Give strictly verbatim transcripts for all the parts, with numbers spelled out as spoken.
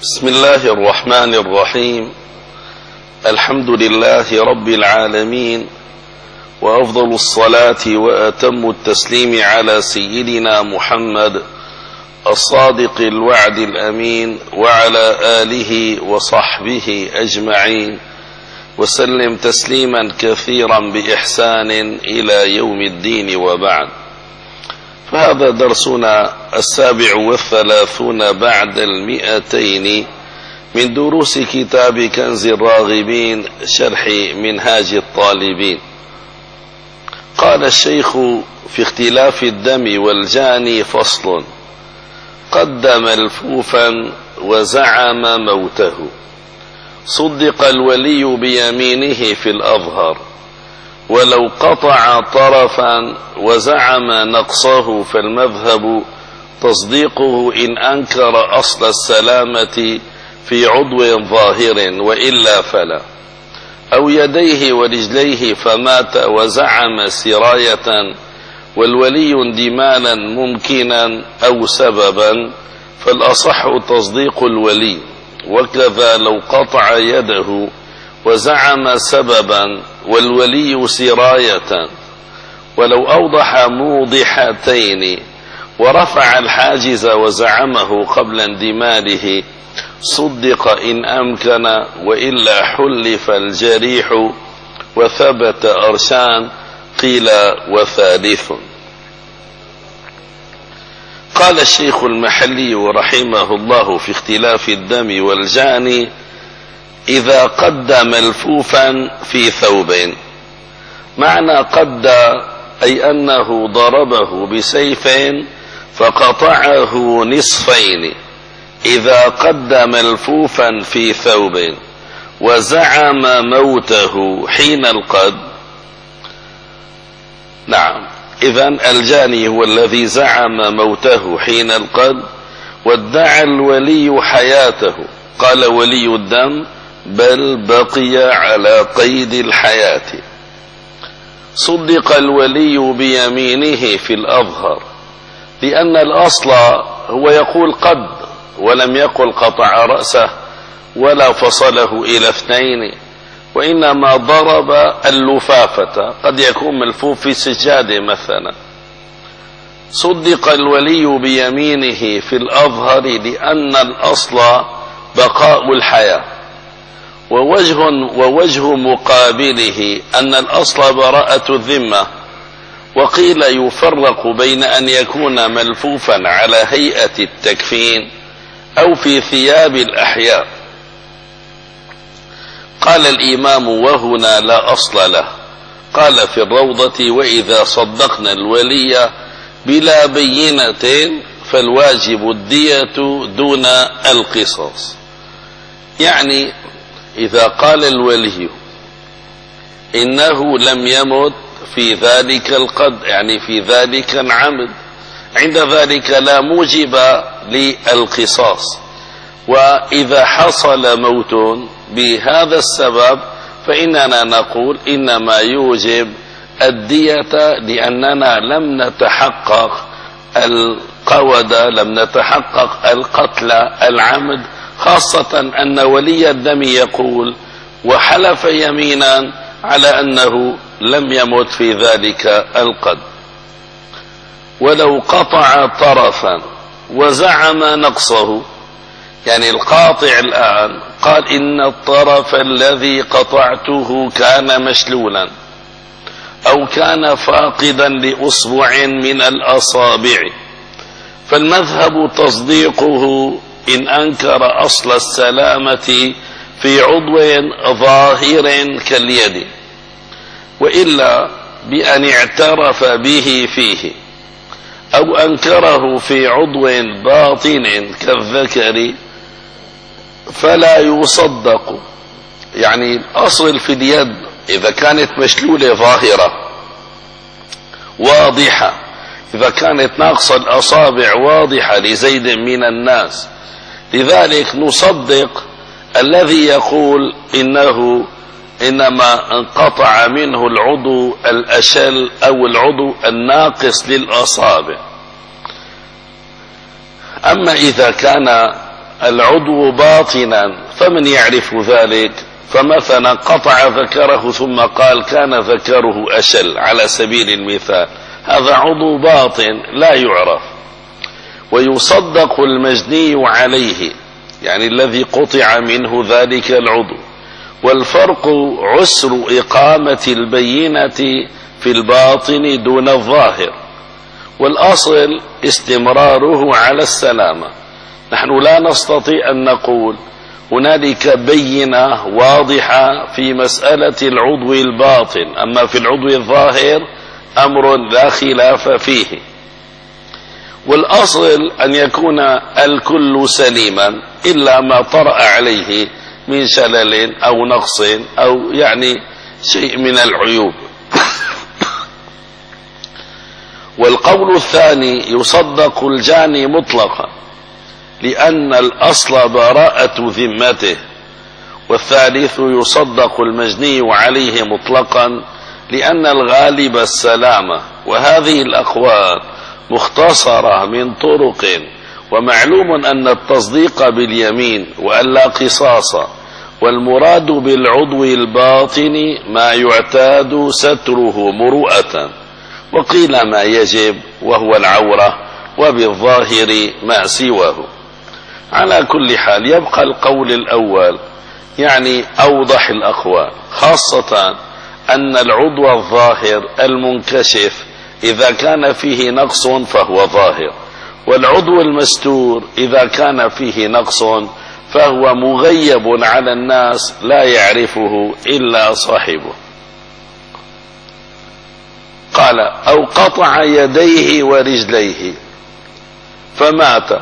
بسم الله الرحمن الرحيم. الحمد لله رب العالمين، وأفضل الصلاة وأتم التسليم على سيدنا محمد الصادق الوعد الأمين، وعلى آله وصحبه أجمعين، وسلم تسليما كثيرا بإحسان إلى يوم الدين، وبعد. فهذا درسنا السابع والثلاثون بعد المئتين من دروس كتاب كنز الراغبين شرح منهاج الطالبين. قال الشيخ: في اختلاف الدم والجاني فصل: قدم ملفوفا وزعم موته، صدق الولي بيمينه في الأظهر، ولو قطع طرفا وزعم نقصه فالمذهب تصديقه إن أنكر أصل السلامة في عضو ظاهر، وإلا فلا. أو يديه ورجليه فمات وزعم سراية والولي اندمالا ممكنا أو سببا، فالأصح تصديق الولي. وكذا لو قطع يده وزعم سببا والولي سراية، ولو أوضح موضحتين ورفع الحاجز وزعمه قبل اندماله صدق إن أمكن، وإلا حلف الجريح وثبت أرشان، قيل وثالث. قال الشيخ المحلي رحمه الله: في اختلاف الدم والجاني إذا قد ملفوفا في ثوب. معنى قد أي أنه ضربه بسيف فقطعه نصفين. إذا قد ملفوفا في ثوب وزعم موته حين القد. نعم، إذن الجاني هو الذي زعم موته حين القد، وادعى الولي حياته. قال ولي الدم: بل بقي على قيد الحياة. صدق الولي بيمينه في الأظهر، لأن الأصل هو يقول قد، ولم يقل قطع رأسه ولا فصله إلى اثنين، وإنما ضرب اللفافة، قد يكون ملفوف في سجادة مثلا. صدق الولي بيمينه في الأظهر لأن الأصل بقاء الحياة، ووجه, ووجه مقابله أن الأصل براءة الذمة. وقيل يفرق بين أن يكون ملفوفا على هيئة التكفين أو في ثياب الأحياء. قال الإمام: وهنا لا أصل له. قال في الروضة: وإذا صدقنا الولي بلا بينة فالواجب الدية دون القصاص. يعني إذا قال الولي إنه لم يمت في ذلك القد، يعني في ذلك العمد، عند ذلك لا موجب للقصاص. وإذا حصل موت بهذا السبب فإننا نقول إنما يوجب الدية، لأننا لم نتحقق القود، لم نتحقق القتل العمد، خاصة أن ولي الدم يقول وحلف يمينا على أنه لم يمت في ذلك القد. ولو قطع طرفا وزعم نقصه، يعني القاطع الآن قال إن الطرف الذي قطعته كان مشلولا أو كان فاقدا لأصبع من الأصابع، فالمذهب تصديقه إن أنكر أصل السلامة في عضو ظاهر كاليد، وإلا بأن اعترف به فيه أو أنكره في عضو باطن كالذكر فلا يصدق. يعني الأصل في اليد إذا كانت مشلولة ظاهرة واضحة، إذا كانت ناقصة الأصابع واضحة لزيد من الناس، لذلك نصدق الذي يقول إنه إنما انقطع منه العضو الأشل أو العضو الناقص للأصابع. أما إذا كان العضو باطنا فمن يعرف ذلك؟ فمثلا قطع ذكره ثم قال كان ذكره أشل على سبيل المثال، هذا عضو باطن لا يعرف. ويصدق المجني عليه، يعني الذي قطع منه ذلك العضو. والفرق عسر إقامة البينة في الباطن دون الظاهر، والأصل استمراره على السلامة. نحن لا نستطيع أن نقول هنالك بينة واضحة في مسألة العضو الباطن، أما في العضو الظاهر أمر لا خلاف فيه. والأصل أن يكون الكل سليما إلا ما طرأ عليه من شلل أو نقص أو يعني شيء من العيوب. والقول الثاني يصدق الجاني مطلقا لأن الأصل براءة ذمته. والثالث يصدق المجني عليه مطلقا لأن الغالب السلامة. وهذه الأقوال مختصرة من طرق، ومعلوم أن التصديق باليمين وأن لا قصاص، والمراد بالعضو الباطن ما يعتاد ستره مروءة، وقيل ما يجب وهو العورة، وبالظاهر ما سواه. على كل حال يبقى القول الأول يعني أوضح الأقوال، خاصة أن العضو الظاهر المنكشف إذا كان فيه نقص فهو ظاهر، والعضو المستور إذا كان فيه نقص فهو مغيب على الناس لا يعرفه إلا صاحبه. قال أو قطع يديه ورجليه فمات،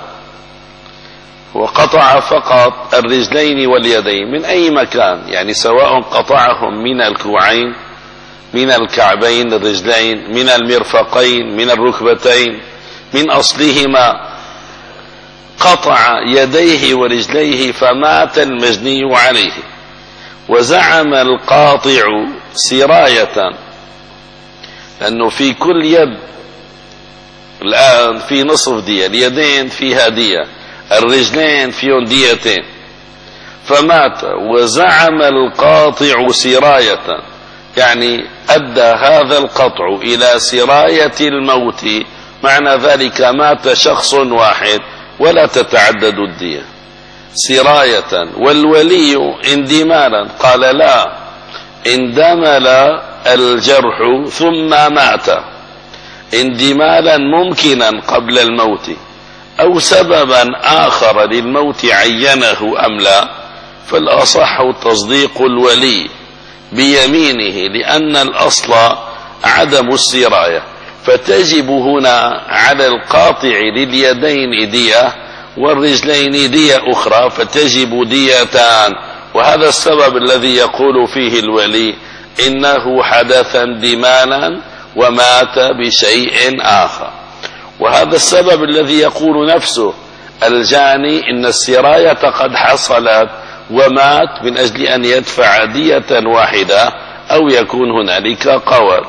وقطع فقط الرجلين واليدين من أي مكان، يعني سواء قطعهم من الكوعين، من الكعبين الرجلين، من المرفقين، من الركبتين، من أصلهما، قطع يديه ورجليه فمات المجني عليه. وزعم القاطع سراية، لأنه في كل يد الآن في نصف دية، اليدين فيها دية، الرجلين فيهم ديتين، فمات. وزعم القاطع سراية، يعني أدى هذا القطع إلى سراية الموت، معنى ذلك مات شخص واحد ولا تتعدد الدية سراية. والولي اندمالا، قال لا، اندمل الجرح ثم مات اندمالا ممكنا قبل الموت، أو سببا آخر للموت عينه أم لا، فالأصح تصديق الولي بيمينه، لأن الأصل عدم السراية، فتجب هنا على القاطع لليدين دية والرجلين دية أخرى، فتجب ديتان. وهذا السبب الذي يقول فيه الولي إنه حدث اندمالا ومات بشيء آخر. وهذا السبب الذي يقول نفسه الجاني إن السراية قد حصلت ومات من أجل أن يدفع دية واحدة أو يكون هنالك قول.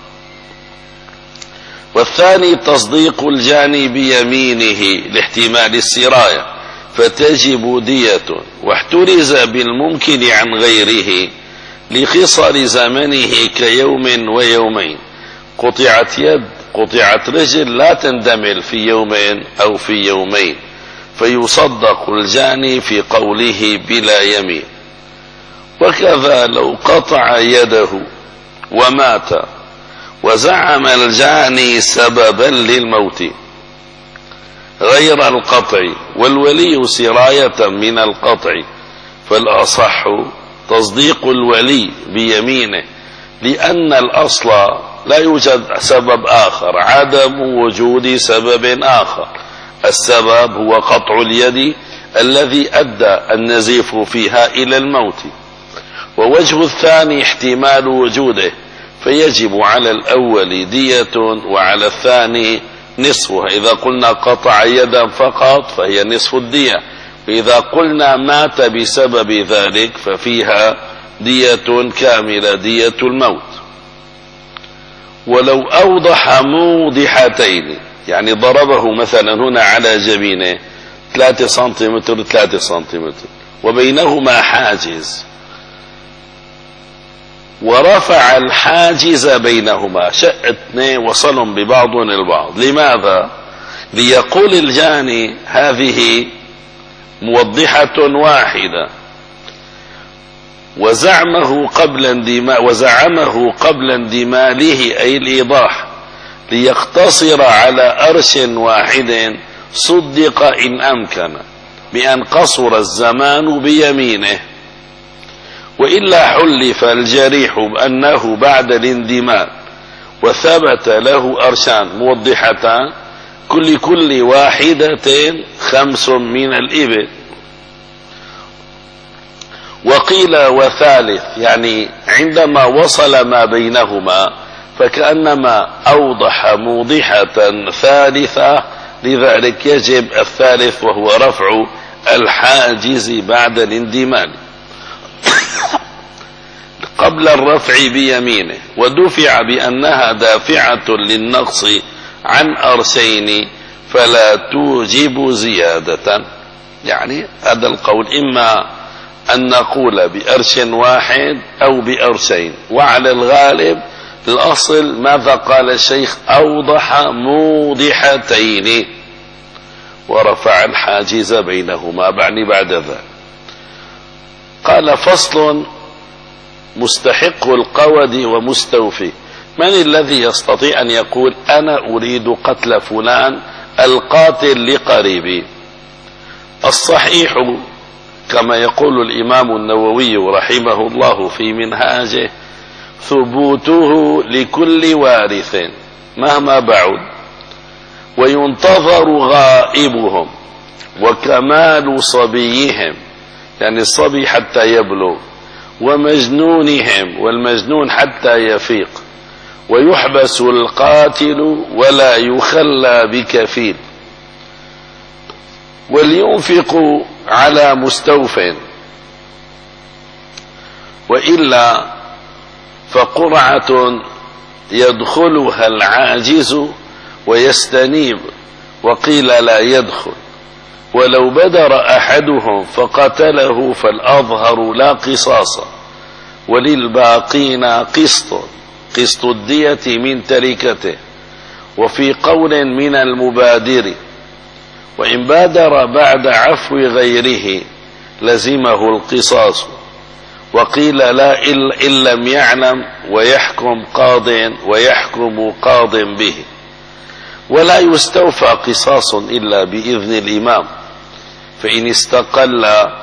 والثاني تصديق الجاني بيمينه لاحتمال السراية، فتجب دية. واحترز بالممكن عن غيره لقصر زمنه كيوم ويومين، قطعت يد قطعت رجل لا تندمل في يومين أو في يومين، فيصدق الجاني في قوله بلا يمين. وكذا لو قطع يده ومات وزعم الجاني سببا للموت غير القطع والولي سراية من القطع، فالأصح تصديق الولي بيمينه، لأن الأصل لا يوجد سبب آخر، عدم وجود سبب آخر. السبب هو قطع اليد الذي أدى النزيف فيها إلى الموت. ووجه الثاني احتمال وجوده، فيجب على الأول دية وعلى الثاني نصفها. إذا قلنا قطع يدا فقط فهي نصف الدية، وإذا قلنا مات بسبب ذلك ففيها دية كاملة، دية الموت. ولو أوضح موضحتين، يعني ضربه مثلا هنا على جبينه ثلاثة سنتيمتر ثلاثة سنتيمتر وبينهما حاجز، ورفع الحاجز بينهما، شق اثنين وصلهم ببعضهم البعض. لماذا؟ ليقول الجاني هذه موضحة واحدة، وزعمه قبل اندماج وزعمه قبل اندماله أي الإيضاح، ليقتصر على أرش واحد صدق إن أمكن بأن قصر الزمان بيمينه، وإلا حلف الجريح بأنه بعد الاندماج وثبت له أرشان موضحتان كل كل واحدة خمس من الإبل. وقيل وثالث، يعني عندما وصل ما بينهما فكأنما أوضح موضحة ثالثة، لذلك يجب الثالث وهو رفع الحاجز بعد الاندماج قبل الرفع بيمينه، ودفع بأنها دافعة للنقص عن أرشين فلا توجب زيادة. يعني هذا القول إما أن نقول بأرش واحد أو بأرشين، وعلى الغالب الأصل ماذا قال الشيخ؟ أوضح موضحتين ورفع الحاجز بينهما. بعني بعد ذلك قال فصل مستحق القود ومستوفي. من الذي يستطيع أن يقول أنا أريد قتل فلان القاتل لقريبي؟ الصحيح كما يقول الإمام النووي رحمه الله في منهاجه ثبوته لكل وارث مهما بعد، وينتظر غائبهم، وكمال صبيهم يعني الصبي حتى يبلغ، ومجنونهم والمجنون حتى يفيق، ويحبس القاتل ولا يخلى بكفيل، ولينفق على مستوف، وإلا فقرعة يدخلها العاجز ويستنيب، وقيل لا يدخل. ولو بدر أحدهم فقتله فالأظهر لا قصاص، وللباقين قسط قسط الدية من تركته. وفي قول من المبادر وإن بادر بعد عفو غيره لزمه القصاص، وقيل لا إن لم يعلم ويحكم قاض ويحكم قاض به. ولا يستوفى قصاص إلا بإذن الإمام، فإن استقل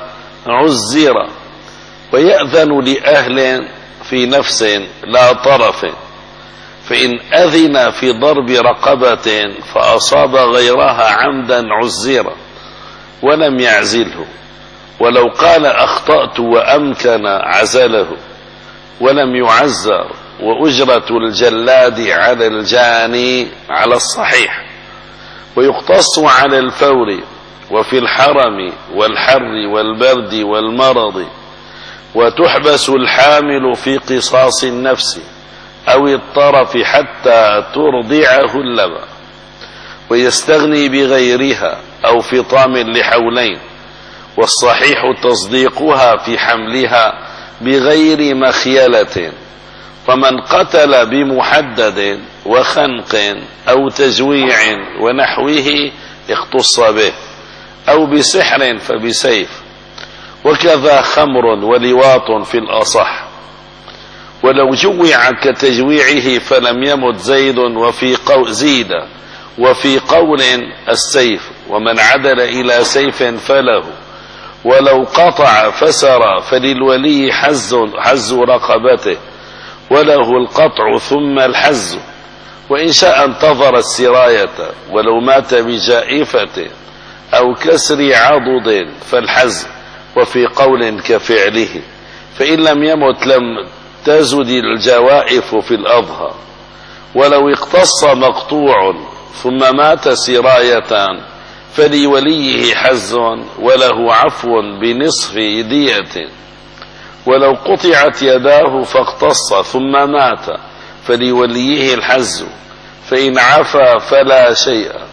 عزر، ويأذن لأهل في نفس لا طرف، فإن أذن في ضرب رقبة فأصاب غيرها عمدا عزر ولم يعزله، ولو قال أخطأت وأمكن عزله ولم يعزر. وأجرة الجلاد على الجاني على الصحيح، ويقتص على الفور وفي الحرم والحر والبرد والمرض، وتحبس الحامل في قصاص النفس أو الطرف حتى ترضعه اللبن، ويستغني بغيرها أو فطام لحولين. والصحيح تصديقها في حملها بغير مخيلة. فمن قتل بمحدد وخنق أو تجويع ونحوه اختص به، أو بسحر فبسيف، وكذا خمر ولواط في الأصح. ولو جوع كتجويعه فلم يمت زيد وفي قول زيد وفي قول السيف، ومن عدل إلى سيف فله. ولو قطع فسر فللولي حز, حز رقبته، وله القطع ثم الحز، وإن شاء انتظر السراية. ولو مات بجائفة أو كسر عضد فالحز، وفي قول كفعله. فإن لم يمت لم تزد الجوائف في الأظهر. ولو اقتص مقطوع ثم مات سراية فلوليه حز، وله عفو بنصف دية. ولو قطعت يداه فاقتص ثم مات فلوليه الحز، فإن عفا فلا شيء،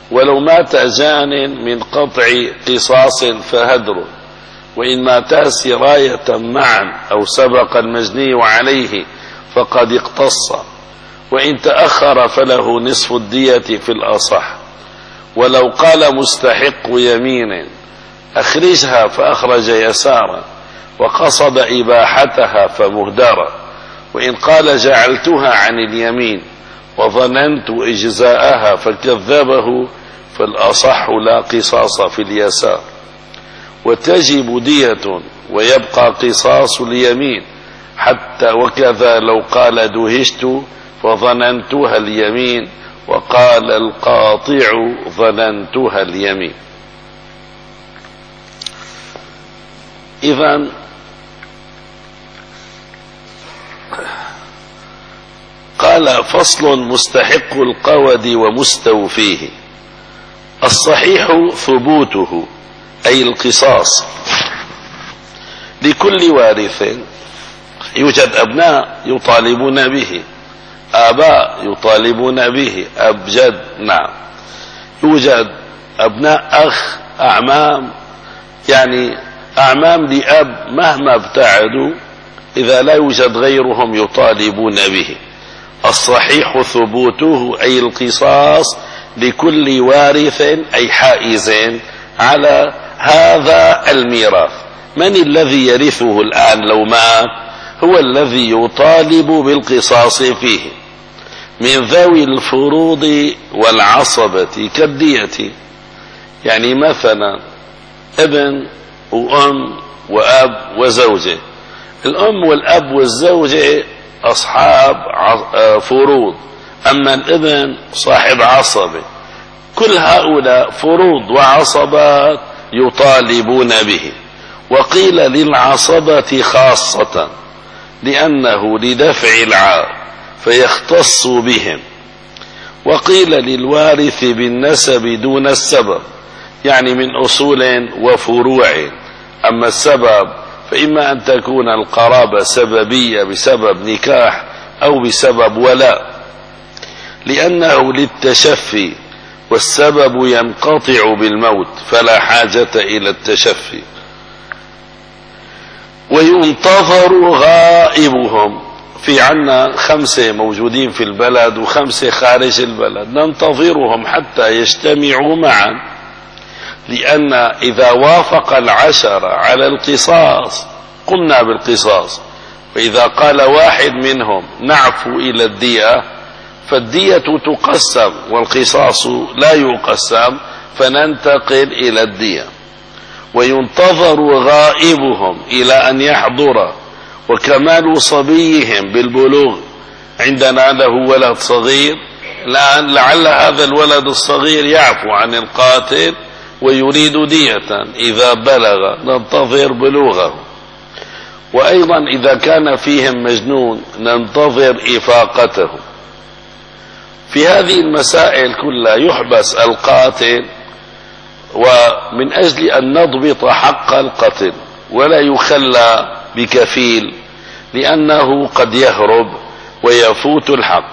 ولو مات جان من قطع قصاص فهدر، وإن ماتا سراية معا أو سبق المجني عليه فقد اقتص، وإن تأخر فله نصف الدية في الأصح. ولو قال مستحق يمين أخرجها فأخرج يسارا وقصد إباحتها فمهدرا، وإن قال جعلتها عن اليمين وظننت إجزاءها فكذبه فالأصح لا قصاص في اليسار. وتجب دية ويبقى قصاص اليمين حتى، وكذا لو قال دهشت فظننتها اليمين وقال القاطع ظننتها اليمين. إذن قال فصل: مستحق القود ومستوفيه. الصحيح ثبوته أي القصاص لكل وارث. يوجد أبناء يطالبون به، آباء يطالبون به، أب جد، نعم. يوجد أبناء أخ، أعمام، يعني أعمام لأب مهما ابتعدوا إذا لا يوجد غيرهم يطالبون به. الصحيح ثبوته أي القصاص لكل وارث أي حائز على هذا الميراث. من الذي يرثه الآن لو مات؟ هو الذي يطالب بالقصاص فيه من ذوي الفروض والعصبة كالدية. يعني مثلا ابن وأم وأب وزوجة، الأم والأب والزوجة أصحاب فروض، أما الابن صاحب عصبة. كل هؤلاء فروض وعصبات يطالبون به. وقيل للعصبة خاصة لأنه لدفع العار فيختص بهم. وقيل للوارث بالنسب دون السبب، يعني من أصول وفروع. أما السبب فإما أن تكون القرابة سببية بسبب نكاح أو بسبب ولاء، لأنه للتشفي، والسبب ينقطع بالموت فلا حاجة إلى التشفي. وينتظر غائبهم. في عنا خمسة موجودين في البلد وخمسة خارج البلد، ننتظرهم حتى يجتمعوا معا، لأن إذا وافق العشرة على القصاص قمنا بالقصاص، وإذا قال واحد منهم نعفو إلى الدية فالدية تقسم والقصاص لا يقسم، فننتقل إلى الدية. وينتظر غائبهم إلى أن يحضر، وكمال صبيهم بالبلوغ. عندنا له ولد صغير الآن، لعل هذا الولد الصغير يعفو عن القاتل ويريد دية إذا بلغ، ننتظر بلوغه. وأيضا إذا كان فيهم مجنون ننتظر إفاقته. في هذه المسائل كلها يحبس القاتل، ومن أجل أن نضبط حق القتل ولا يخلى بكفيل، لأنه قد يهرب ويفوت الحق.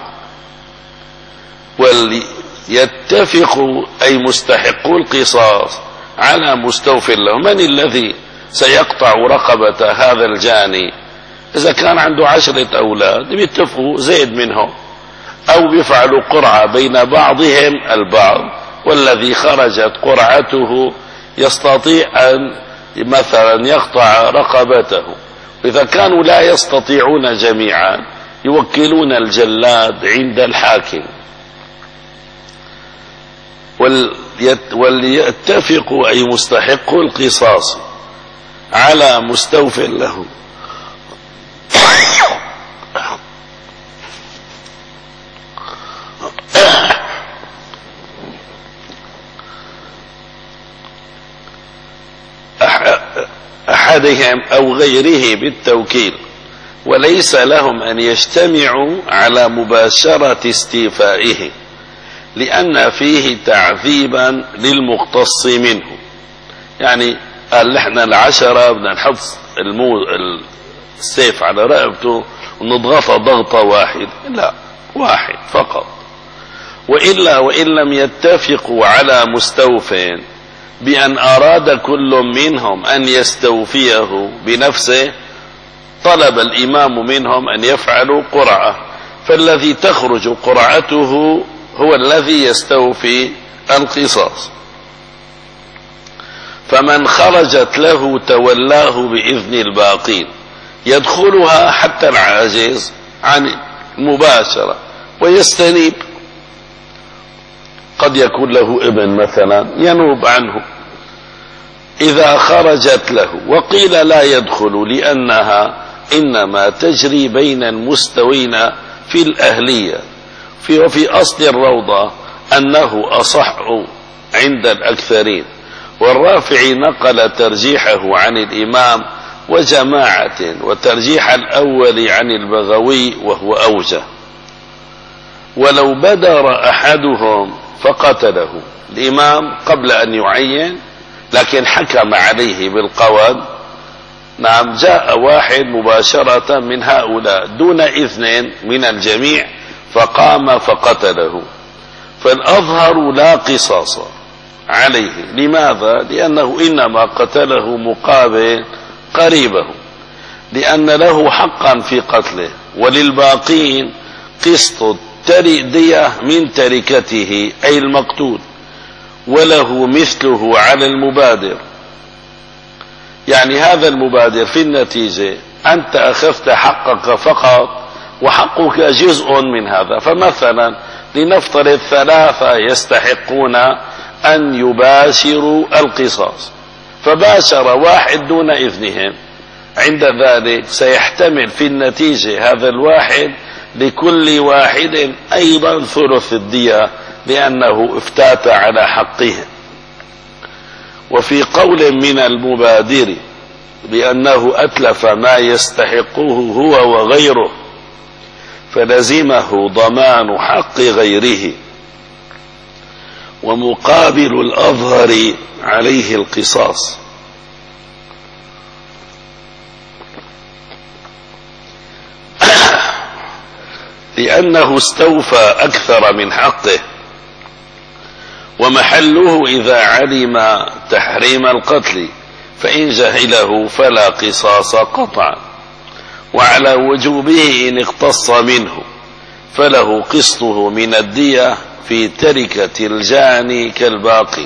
وليتفق أي مستحقو القصاص على مستوف له. من الذي سيقطع رقبة هذا الجاني؟ إذا كان عنده عشرة أولاد بيتفقوا زيد منهم، أو بيفعلوا قرعة بين بعضهم البعض، والذي خرجت قرعته يستطيع أن مثلا يقطع رقبته. إذا كانوا لا يستطيعون جميعا يوكلون الجلاد عند الحاكم. وليتفقوا أي مستحقوا القصاص على مستوف له. أحدهم أو غيره بالتوكيل، وليس لهم أن يجتمعوا على مباشرة استيفائه، لأن فيه تعذيبا للمقتص منه. يعني قال احنا العشرة بدنا نحط السيف على رقبته ونضغطها ضغطة واحد، لا، واحد فقط. وإلا وإن لم يتفقوا على مستوف بأن أراد كل منهم أن يستوفيه بنفسه، طلب الإمام منهم أن يفعلوا قرعة، فالذي تخرج قرعته هو الذي يستوفي القصاص. فمن خرجت له تولاه بإذن الباقين، يدخلها حتى العاجز عن المباشرة ويستنيب. قد يكون له ابن مثلا ينوب عنه إذا خرجت له. وقيل لا يدخل لأنها إنما تجري بين المستوين في الأهلية. في وفي أصل الروضة أنه أصح عند الأكثرين، والرافعي نقل ترجيحه عن الإمام وجماعة، وترجيح الأول عن البغوي وهو أوجه. ولو بدر أحدهم فقتله الإمام قبل أن يعين، لكن حكم عليه بالقود، نعم، جاء واحد مباشرة من هؤلاء دون إذن من الجميع فقام فقتله، فالأظهر لا قصاص عليه. لماذا؟ لأنه إنما قتله مقابل قريبه، لأن له حقا في قتله، وللباقين قسط دية من تركته أي المقتول، وله مثله على المبادر. يعني هذا المبادر في النتيجة أنت أخذت حقك فقط وحقك جزء من هذا. فمثلا لنفترض ثلاثة يستحقون أن يباشروا القصاص، فباشر واحد دون إذنهم، عند ذلك سيحتمل في النتيجة هذا الواحد لكل واحد أيضا ثلث الدية لأنه افتات على حقه. وفي قول من المبادر بأنه أتلف ما يستحقه هو وغيره فلزمه ضمان حق غيره، ومقابل الأظهر عليه القصاص. لأنه استوفى أكثر من حقه، ومحله إذا علم تحريم القتل، فإن جهله فلا قصاص قطعا، وعلى وجوبه إن اقتص منه فله قسطه من الدية في تركة الجاني كالباقي.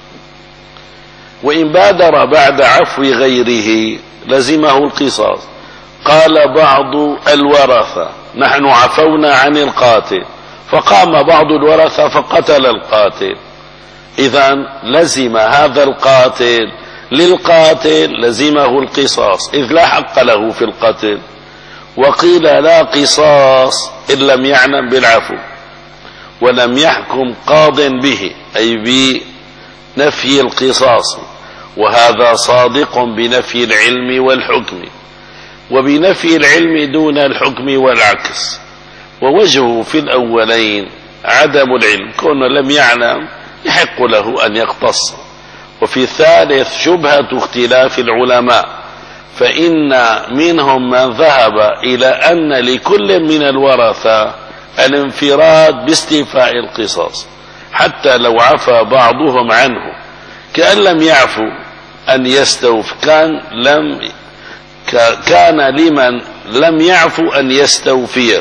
وإن بادر بعد عفو غيره لزمه القصاص. قال بعض الورثة نحن عفونا عن القاتل، فقام بعض الورثة فقتل القاتل، إذن لزم هذا القاتل للقاتل لزمه القصاص، إذ لا حق له في القتل. وقيل لا قصاص إن لم يعلم بالعفو ولم يحكم قاض به، أي بنفي القصاص، وهذا صادق بنفي العلم والحكم، وبنفي العلم دون الحكم والعكس. ووجهه في الأولين عدم العلم، كون لم يعلم يحق له أن يقتص. وفي الثالث شبهة اختلاف العلماء، فإن منهم من ذهب إلى أن لكل من الورثة الانفراد باستيفاء القصاص حتى لو عفى بعضهم عنه، كأن لم يعفو أن يستوف كان لم كان لمن لم يعفو أن يستوفيه.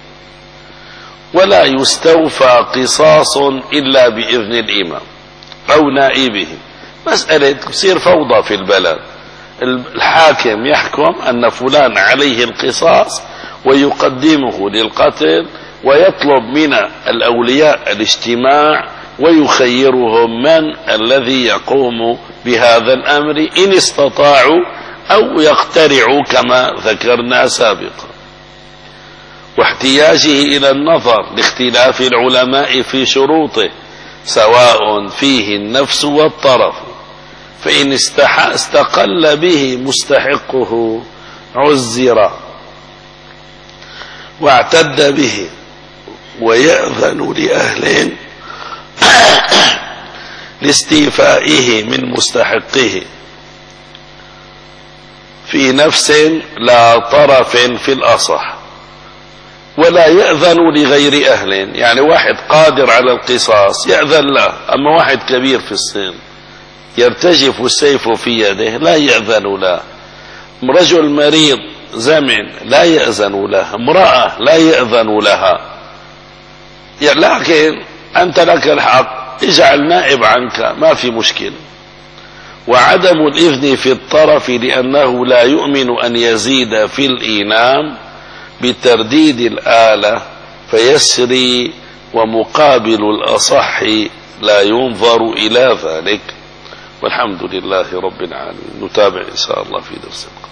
ولا يستوفى قصاص إلا بإذن الإمام أو نائبه. مسألة تصير فوضى في البلد، الحاكم يحكم أن فلان عليه القصاص ويقدمه للقتل، ويطلب من الأولياء الاجتماع ويخيرهم من الذي يقوم بهذا الأمر إن استطاعوا أو يقترعوا كما ذكرنا سابقا. واحتياجه إلى النظر لاختلاف العلماء في شروطه سواء فيه النفس والطرف، فإن استقل به مستحقه عزر واعتد به، ويأذن لأهل لاستيفائه من مستحقه في نفس لا طرف في الأصح. ولا يأذن لغير أهل، يعني واحد قادر على القصاص يأذن له، أما واحد كبير في السن يرتجف السيف في يده لا يأذن له. رجل مريض زمن لا يأذن له، امرأة لا يأذن لها. لكن أنت لك الحق، اجعل نائب عنك ما في مشكل. وعدم الإذن في الطرف لأنه لا يؤمن أن يزيد في الإينام بترديد الآلة فيسري، ومقابل الأصح لا ينظر إلى ذلك. والحمد لله رب العالمين. نتابع إن شاء الله في درسنا.